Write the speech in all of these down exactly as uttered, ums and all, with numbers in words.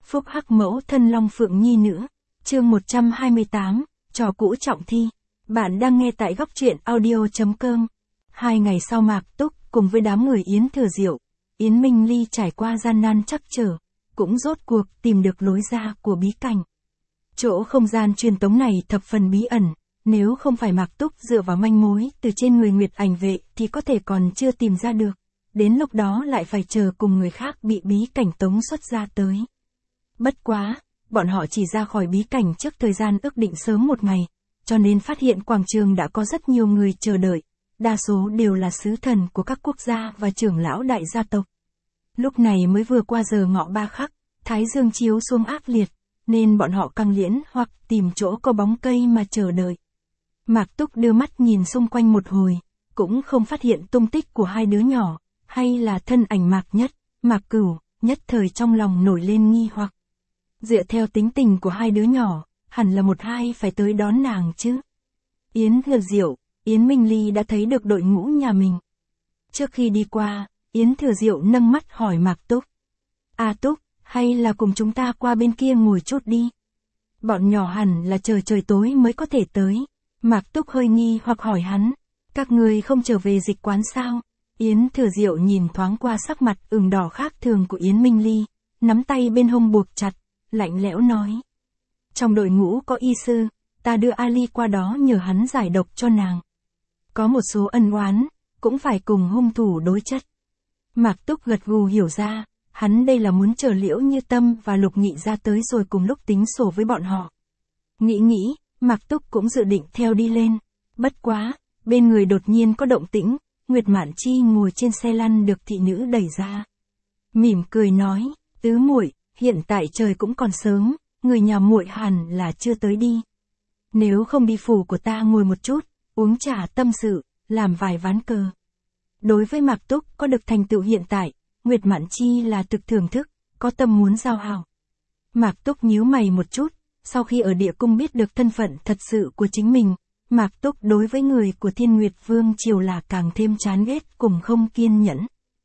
Phúc hắc mẫu thân Long Phượng Nhi nữa. Chương một trăm hai mươi tám, trò cũ trọng thi. Bạn đang nghe tại góc truyện audio chấm com. Hai ngày sau Mạc Túc cùng với đám người Yến Thừa Diệu, Yến Minh Ly trải qua gian nan trắc trở, cũng rốt cuộc tìm được lối ra của bí cảnh. Chỗ không gian truyền tống này thập phần bí ẩn, nếu không phải Mạc Túc dựa vào manh mối từ trên người Nguyệt Ảnh Vệ thì có thể còn chưa tìm ra được. Đến lúc đó lại phải chờ cùng người khác bị bí cảnh tống xuất ra tới. Bất quá, bọn họ chỉ ra khỏi bí cảnh trước thời gian ước định sớm một ngày, cho nên phát hiện quảng trường đã có rất nhiều người chờ đợi, đa số đều là sứ thần của các quốc gia và trưởng lão đại gia tộc. Lúc này mới vừa qua giờ ngọ ba khắc, thái dương chiếu xuống ác liệt, nên bọn họ căng liễn hoặc tìm chỗ có bóng cây mà chờ đợi. Mạc Túc đưa mắt nhìn xung quanh một hồi, cũng không phát hiện tung tích của hai đứa nhỏ, hay là thân ảnh Mạc Nhất, Mạc Cửu, nhất thời trong lòng nổi lên nghi hoặc. Dựa theo tính tình của hai đứa nhỏ, hẳn là một hai phải tới đón nàng chứ. Yến Thừa Diệu, Yến Minh Ly đã thấy được đội ngũ nhà mình. Trước khi đi qua, Yến Thừa Diệu nâng mắt hỏi Mạc Túc. A Túc, hay là cùng chúng ta qua bên kia ngồi chút đi? Bọn nhỏ hẳn là chờ trời tối mới có thể tới. Mạc Túc hơi nghi hoặc hỏi hắn. Các người không trở về dịch quán sao? Yến Thừa Diệu nhìn thoáng qua sắc mặt ửng đỏ khác thường của Yến Minh Ly, nắm tay bên hông buộc chặt, lạnh lẽo nói. Trong đội ngũ có y sư, ta đưa Ali qua đó nhờ hắn giải độc cho nàng. Có một số ân oán, cũng phải cùng hung thủ đối chất. Mạc Túc gật gù hiểu ra, hắn đây là muốn chờ Liễu Như Tâm và Lục Nghị ra tới rồi cùng lúc tính sổ với bọn họ. Nghĩ nghĩ, Mạc Túc cũng dự định theo đi lên. Bất quá, bên người đột nhiên có động tĩnh, Nguyệt Mạn Chi ngồi trên xe lăn được thị nữ đẩy ra. Mỉm cười nói, tứ muội, hiện tại trời cũng còn sớm, người nhà muội hẳn là chưa tới đi. Nếu không đi phủ của ta ngồi một chút, uống trà tâm sự, làm vài ván cờ. Đối với Mạc Túc có được thành tựu hiện tại, Nguyệt Mạn Chi là thực thưởng thức, có tâm muốn giao hảo. Mạc Túc nhíu mày một chút, sau khi ở địa cung biết được thân phận thật sự của chính mình, Mạc Túc đối với người của Thiên Nguyệt Vương Triều là càng thêm chán ghét cùng không kiên nhẫn.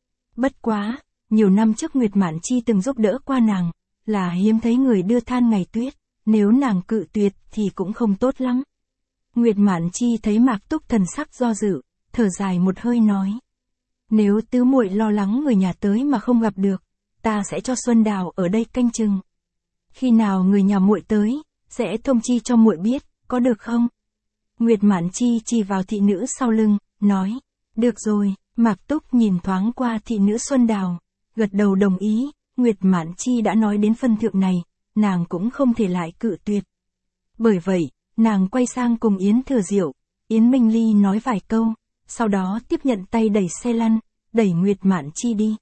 Bất quá, nhiều năm trước Nguyệt Mạn Chi từng giúp đỡ qua nàng, là hiếm thấy người đưa than ngày tuyết, nếu nàng cự tuyệt thì cũng không tốt lắm. Nguyệt Mạn Chi thấy Mạc Túc thần sắc do dự, thở dài một hơi nói. Nếu tứ muội lo lắng người nhà tới mà không gặp được, ta sẽ cho Xuân Đào ở đây canh chừng. Khi nào người nhà muội tới, sẽ thông chi cho muội biết, có được không? Nguyệt Mạn Chi chỉ vào thị nữ sau lưng, nói. Được rồi, Mạc Túc nhìn thoáng qua thị nữ Xuân Đào, gật đầu đồng ý, Nguyệt Mạn Chi đã nói đến phân thượng này, nàng cũng không thể lại cự tuyệt. Bởi vậy, nàng quay sang cùng Yến Thừa Diệu, Yến Minh Ly nói vài câu, sau đó tiếp nhận tay đẩy xe lăn, đẩy Nguyệt Mạn Chi đi.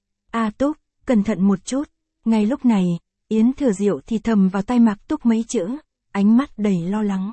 A Túc, cẩn thận một chút. Ngay lúc này, Yến Thừa Diệu thì thầm vào tay Mạc Túc mấy chữ, ánh mắt đầy lo lắng.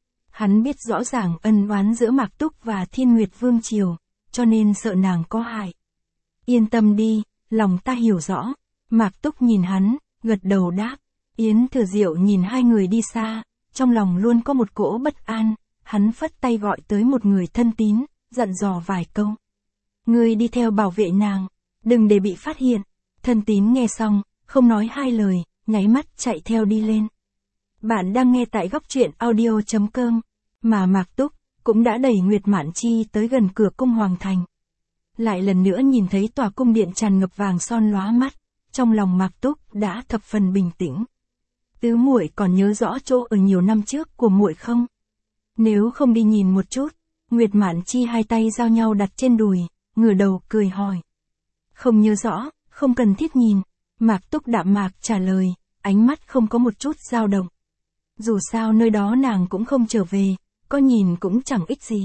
Hắn biết rõ ràng ân oán giữa Mạc Túc và Thiên Nguyệt Vương Triều, cho nên sợ nàng có hại. Yên tâm đi, lòng ta hiểu rõ. Mạc Túc nhìn hắn, gật đầu đáp. Yến Thừa Diệu nhìn hai người đi xa, trong lòng luôn có một cỗ bất an, hắn phất tay gọi tới một người thân tín, dặn dò vài câu. Ngươi đi theo bảo vệ nàng, đừng để bị phát hiện. Thân tín nghe xong, không nói hai lời, nháy mắt chạy theo đi lên. Bạn đang nghe tại góc truyện audio chấm com, mà Mạc Túc cũng đã đẩy Nguyệt Mạn Chi tới gần cửa cung Hoàng Thành. Lại lần nữa nhìn thấy tòa cung điện tràn ngập vàng son lóa mắt, trong lòng Mạc Túc đã thập phần bình tĩnh. Tứ muội còn nhớ rõ chỗ ở nhiều năm trước của muội không? Nếu không đi nhìn một chút. Nguyệt Mạn Chi hai tay giao nhau đặt trên đùi, ngửa đầu cười hỏi. Không nhớ rõ, không cần thiết nhìn. Mạc Túc đạm mạc trả lời, ánh mắt không có một chút dao động. Dù sao nơi đó nàng cũng không trở về, có nhìn cũng chẳng ích gì.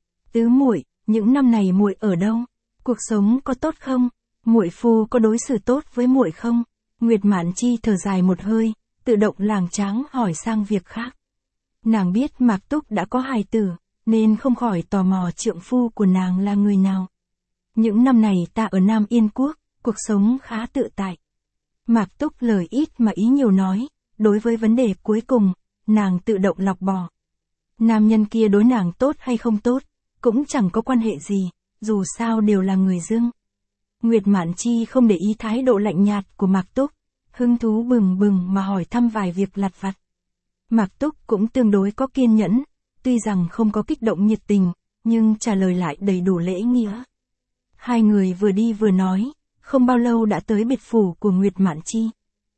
Tứ muội, những năm này muội ở đâu? Cuộc sống có tốt không? Muội phu có đối xử tốt với muội không? Nguyệt Mạn Chi thở dài một hơi, tự động lảng tráng hỏi sang việc khác. Nàng biết Mạc Túc đã có hài tử, nên không khỏi tò mò trượng phu của nàng là người nào. Những năm này ta ở Nam Yên Quốc, cuộc sống khá tự tại. Mạc Túc lời ít mà ý nhiều nói, đối với vấn đề cuối cùng, nàng tự động lọc bỏ. Nam nhân kia đối nàng tốt hay không tốt, cũng chẳng có quan hệ gì, dù sao đều là người Dương. Nguyệt Mạn Chi không để ý thái độ lạnh nhạt của Mạc Túc, hứng thú bừng bừng mà hỏi thăm vài việc lặt vặt. Mạc Túc cũng tương đối có kiên nhẫn, tuy rằng không có kích động nhiệt tình, nhưng trả lời lại đầy đủ lễ nghĩa. Hai người vừa đi vừa nói, không bao lâu đã tới biệt phủ của Nguyệt Mạn Chi.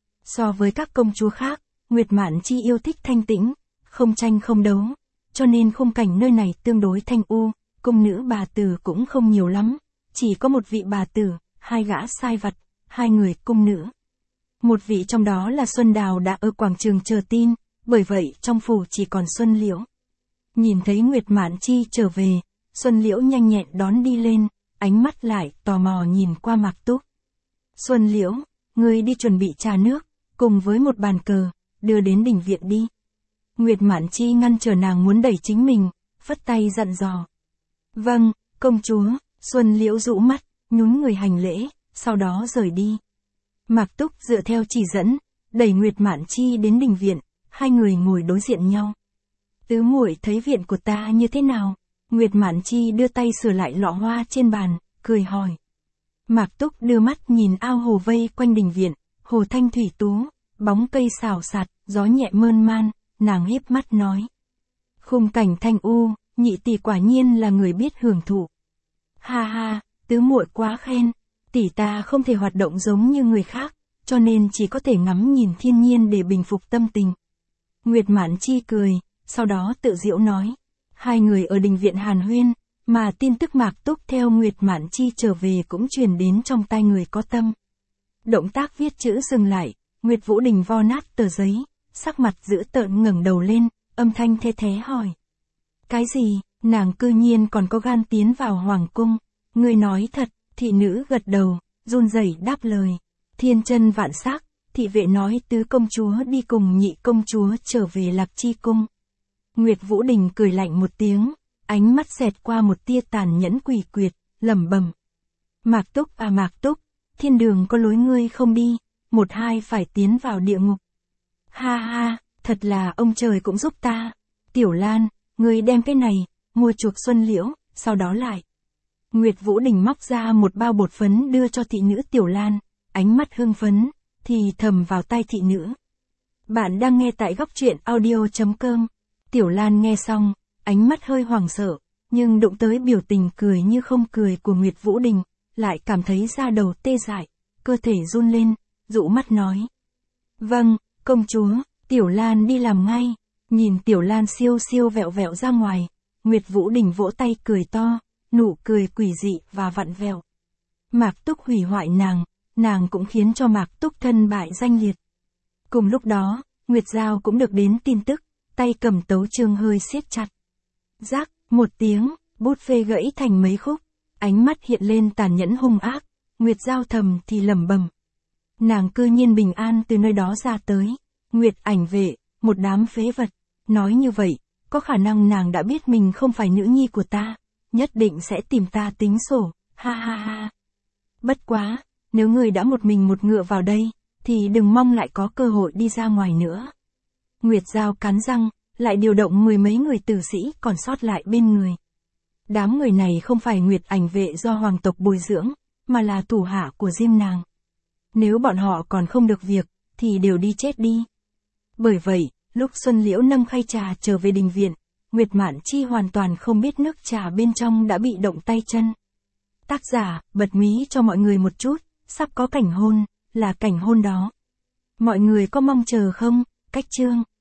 So với các công chúa khác, Nguyệt Mạn Chi yêu thích thanh tĩnh, không tranh không đấu, cho nên khung cảnh nơi này tương đối thanh u, cung nữ bà tử cũng không nhiều lắm, chỉ có một vị bà tử, hai gã sai vặt, hai người cung nữ. Một vị trong đó là Xuân Đào đã ở quảng trường chờ tin, bởi vậy trong phủ chỉ còn Xuân Liễu. Nhìn thấy Nguyệt Mạn Chi trở về, Xuân Liễu nhanh nhẹn đón đi lên, ánh mắt lại tò mò nhìn qua Mạc Túc. Xuân Liễu, ngươi đi chuẩn bị trà nước, cùng với một bàn cờ, đưa đến đình viện đi. Nguyệt Mạn Chi ngăn trở nàng muốn đẩy chính mình, phất tay dặn dò. Vâng, công chúa. Xuân Liễu rũ mắt, nhún người hành lễ, sau đó rời đi. Mạc Túc dựa theo chỉ dẫn, đẩy Nguyệt Mạn Chi đến đình viện, hai người ngồi đối diện nhau. Tứ muội thấy viện của ta như thế nào? Nguyệt Mạn Chi đưa tay sửa lại lọ hoa trên bàn, cười hỏi. Mạc Túc đưa mắt nhìn ao hồ vây quanh đình viện, hồ thanh thủy tú, bóng cây xào xạc, gió nhẹ mơn man, nàng híp mắt nói. Khung cảnh thanh u, nhị tỷ quả nhiên là người biết hưởng thụ. Ha ha, tứ muội quá khen, tỷ ta không thể hoạt động giống như người khác, cho nên chỉ có thể ngắm nhìn thiên nhiên để bình phục tâm tình. Nguyệt Mạn Chi cười, sau đó tự giễu nói. Hai người ở đình viện hàn huyên, mà tin tức Mạc Túc theo Nguyệt Mạn Chi trở về cũng truyền đến trong tai người có tâm. Động tác viết chữ dừng lại, Nguyệt Vũ Đình vo nát tờ giấy, sắc mặt dữ tợn ngẩng đầu lên, âm thanh the thé hỏi. Cái gì, nàng cư nhiên còn có gan tiến vào hoàng cung, ngươi nói thật, thị nữ gật đầu, run rẩy đáp lời. Thiên chân vạn sắc, thị vệ nói tứ công chúa đi cùng nhị công chúa trở về Lạc Chi cung. Nguyệt Vũ Đình cười lạnh một tiếng, ánh mắt xẹt qua một tia tàn nhẫn quỷ quyệt, lẩm bẩm. Mạc Túc à Mạc Túc, thiên đường có lối ngươi không đi, một hai phải tiến vào địa ngục. Ha ha, thật là ông trời cũng giúp ta. Tiểu Lan, ngươi đem cái này, mua chuộc Xuân Liễu, sau đó lại. Nguyệt Vũ Đình móc ra một bao bột phấn đưa cho thị nữ Tiểu Lan, ánh mắt hưng phấn, thì thầm vào tai thị nữ. Bạn đang nghe tại góc truyện audio chấm com. Tiểu Lan nghe xong, ánh mắt hơi hoảng sợ, nhưng đụng tới biểu tình cười như không cười của Nguyệt Vũ Đình, lại cảm thấy da đầu tê dại, cơ thể run lên, rũ mắt nói. Vâng, công chúa. Tiểu Lan đi làm ngay. Nhìn Tiểu Lan siêu siêu vẹo vẹo ra ngoài, Nguyệt Vũ Đình vỗ tay cười to, nụ cười quỷ dị và vặn vẹo. Mạc Túc hủy hoại nàng, nàng cũng khiến cho Mạc Túc thân bại danh liệt. Cùng lúc đó, Nguyệt Giao cũng được đến tin tức, tay cầm tấu chương hơi siết chặt. Rắc, một tiếng, bút phê gãy thành mấy khúc, ánh mắt hiện lên tàn nhẫn hung ác, Nguyệt Giao thầm thì lẩm bẩm. Nàng cư nhiên bình an từ nơi đó ra tới, Nguyệt Ảnh Vệ, một đám phế vật, nói như vậy, có khả năng nàng đã biết mình không phải nữ nhi của ta, nhất định sẽ tìm ta tính sổ, ha ha ha. Bất quá, nếu người đã một mình một ngựa vào đây, thì đừng mong lại có cơ hội đi ra ngoài nữa. Nguyệt Giao cắn răng, lại điều động mười mấy người tử sĩ còn sót lại bên người. Đám người này không phải Nguyệt Ảnh Vệ do hoàng tộc bồi dưỡng, mà là thủ hạ của Diêm nàng. Nếu bọn họ còn không được việc, thì đều đi chết đi. Bởi vậy, lúc Xuân Liễu nâng khay trà trở về đình viện, Nguyệt Mạn Chi hoàn toàn không biết nước trà bên trong đã bị động tay chân. Tác giả, bật mí cho mọi người một chút, sắp có cảnh hôn, là cảnh hôn đó. Mọi người có mong chờ không? Cách chương.